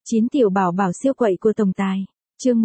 9 tiểu bảo bảo siêu quậy của tổng tài. Chương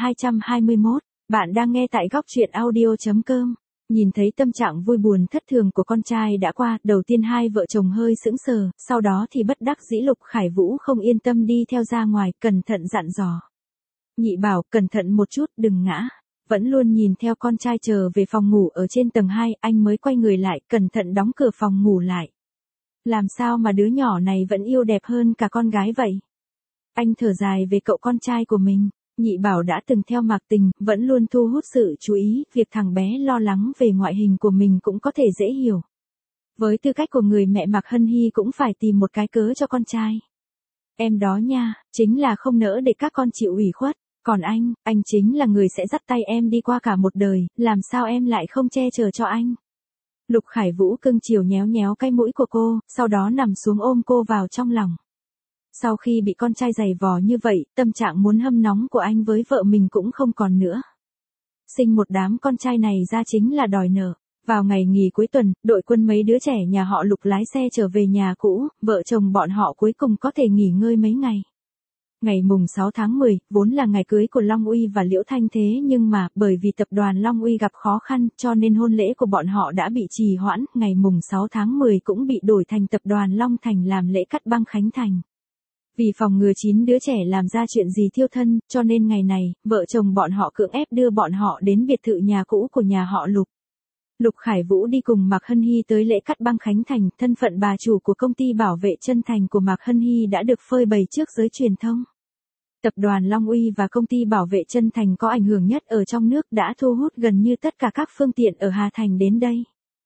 1221, bạn đang nghe tại góc truyện audio.com. Nhìn thấy tâm trạng vui buồn thất thường của con trai đã qua, đầu tiên hai vợ chồng hơi sững sờ, sau đó thì bất đắc dĩ Lục Khải Vũ không yên tâm đi theo ra ngoài, cẩn thận dặn dò. Nhị bảo, cẩn thận một chút, đừng ngã. Vẫn luôn nhìn theo con trai chờ về phòng ngủ ở trên tầng 2, anh mới quay người lại, cẩn thận đóng cửa phòng ngủ lại. Làm sao mà đứa nhỏ này vẫn yêu đẹp hơn cả con gái vậy? Anh thở dài về cậu con trai của mình. Nhị bảo đã từng theo Mạc Tình, vẫn luôn thu hút sự chú ý, việc thằng bé lo lắng về ngoại hình của mình cũng có thể dễ hiểu. Với tư cách của người mẹ, Mạc Hân Hy cũng phải tìm một cái cớ cho con trai. Em đó nha, chính là không nỡ để các con chịu ủy khuất, còn anh chính là người sẽ dắt tay em đi qua cả một đời, làm sao em lại không che chở cho anh. Lục Khải Vũ cưng chiều nhéo nhéo cái mũi của cô, sau đó nằm xuống ôm cô vào trong lòng. Sau khi bị con trai giày vò như vậy, tâm trạng muốn hâm nóng của anh với vợ mình cũng không còn nữa. Sinh một đám con trai này ra chính là đòi nợ. Vào ngày nghỉ cuối tuần, đội quân mấy đứa trẻ nhà họ Lục lái xe trở về nhà cũ, vợ chồng bọn họ cuối cùng có thể nghỉ ngơi mấy ngày. Ngày mùng 6 tháng 10, vốn là ngày cưới của Long Uy và Liễu Thanh, thế nhưng mà, bởi vì tập đoàn Long Uy gặp khó khăn, cho nên hôn lễ của bọn họ đã bị trì hoãn, ngày mùng 6 tháng 10 cũng bị đổi thành tập đoàn Long Thành làm lễ cắt băng khánh thành. Vì phòng ngừa 9 đứa trẻ làm ra chuyện gì thiêu thân, cho nên ngày này, vợ chồng bọn họ cưỡng ép đưa bọn họ đến biệt thự nhà cũ của nhà họ Lục. Lục Khải Vũ đi cùng Mạc Hân Hy tới lễ cắt băng khánh thành, thân phận bà chủ của công ty bảo vệ chân thành của Mạc Hân Hy đã được phơi bày trước giới truyền thông. Tập đoàn Long Uy và công ty bảo vệ chân thành có ảnh hưởng nhất ở trong nước đã thu hút gần như tất cả các phương tiện ở Hà Thành đến đây.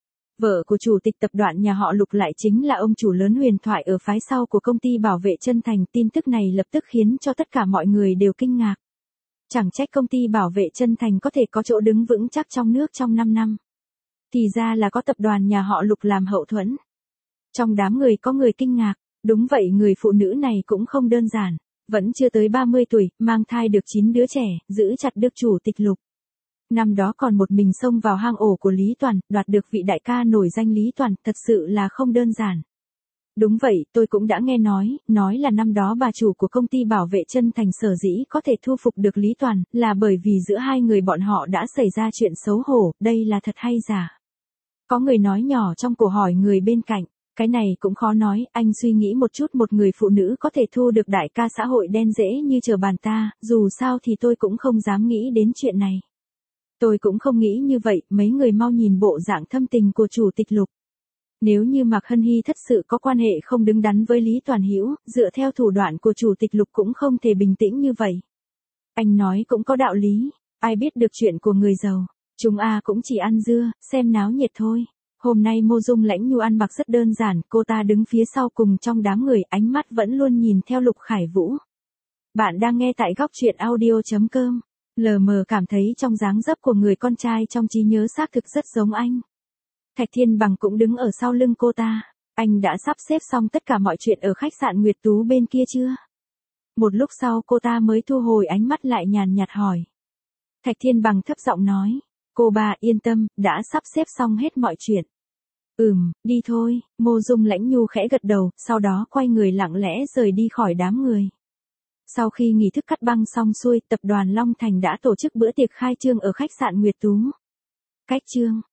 Vợ của chủ tịch tập đoàn nhà họ Lục lại chính là ông chủ lớn huyền thoại ở phái sau của công ty bảo vệ chân thành. Tin tức này lập tức khiến cho tất cả mọi người đều kinh ngạc. Chẳng trách công ty bảo vệ chân thành có thể có chỗ đứng vững chắc trong nước trong 5 năm. Thì ra là có tập đoàn nhà họ Lục làm hậu thuẫn. Trong đám người có người kinh ngạc, đúng vậy, người phụ nữ này cũng không đơn giản. Vẫn chưa tới 30 tuổi, mang thai được 9 đứa trẻ, giữ chặt được chủ tịch Lục. Năm đó còn một mình xông vào hang ổ của Lý Toàn, đoạt được vị đại ca nổi danh Lý Toàn, thật sự là không đơn giản. Đúng vậy, tôi cũng đã nghe nói là năm đó bà chủ của công ty bảo vệ chân thành sở dĩ có thể thu phục được Lý Toàn, là bởi vì giữa hai người bọn họ đã xảy ra chuyện xấu hổ, đây là thật hay giả? Có người nói nhỏ trong cổ hỏi người bên cạnh. Cái này cũng khó nói, anh suy nghĩ một chút, một người phụ nữ có thể thu được đại ca xã hội đen dễ như trở bàn ta, dù sao thì tôi cũng không dám nghĩ đến chuyện này. Tôi cũng không nghĩ như vậy, mấy người mau nhìn bộ dạng thâm tình của chủ tịch Lục. Nếu như Mạc Hân Hy thật sự có quan hệ không đứng đắn với Lý Toàn Hữu, dựa theo thủ đoạn của chủ tịch Lục cũng không thể bình tĩnh như vậy. Anh nói cũng có đạo lý, ai biết được chuyện của người giàu, chúng cũng chỉ ăn dưa, xem náo nhiệt thôi. Hôm nay Mộ Dung Lãnh Nhu ăn mặc rất đơn giản, cô ta đứng phía sau cùng trong đám người, ánh mắt vẫn luôn nhìn theo Lục Khải Vũ. Bạn đang nghe tại góc truyện audio.com. Lờ mờ cảm thấy trong dáng dấp của người con trai trong trí nhớ xác thực rất giống anh. Thạch Thiên Bằng cũng đứng ở sau lưng cô ta. Anh đã sắp xếp xong tất cả mọi chuyện ở khách sạn Nguyệt Tú bên kia chưa? Một lúc sau cô ta mới thu hồi ánh mắt lại, nhàn nhạt hỏi. Thạch Thiên Bằng thấp giọng nói. Cô bà yên tâm, đã sắp xếp xong hết mọi chuyện. Đi thôi. Mộ Dung Lãnh Nhu khẽ gật đầu, sau đó quay người lặng lẽ rời đi khỏi đám người. Sau khi nghi thức cắt băng xong xuôi, tập đoàn Long Thành đã tổ chức bữa tiệc khai trương ở khách sạn Nguyệt Tú. Cách trương,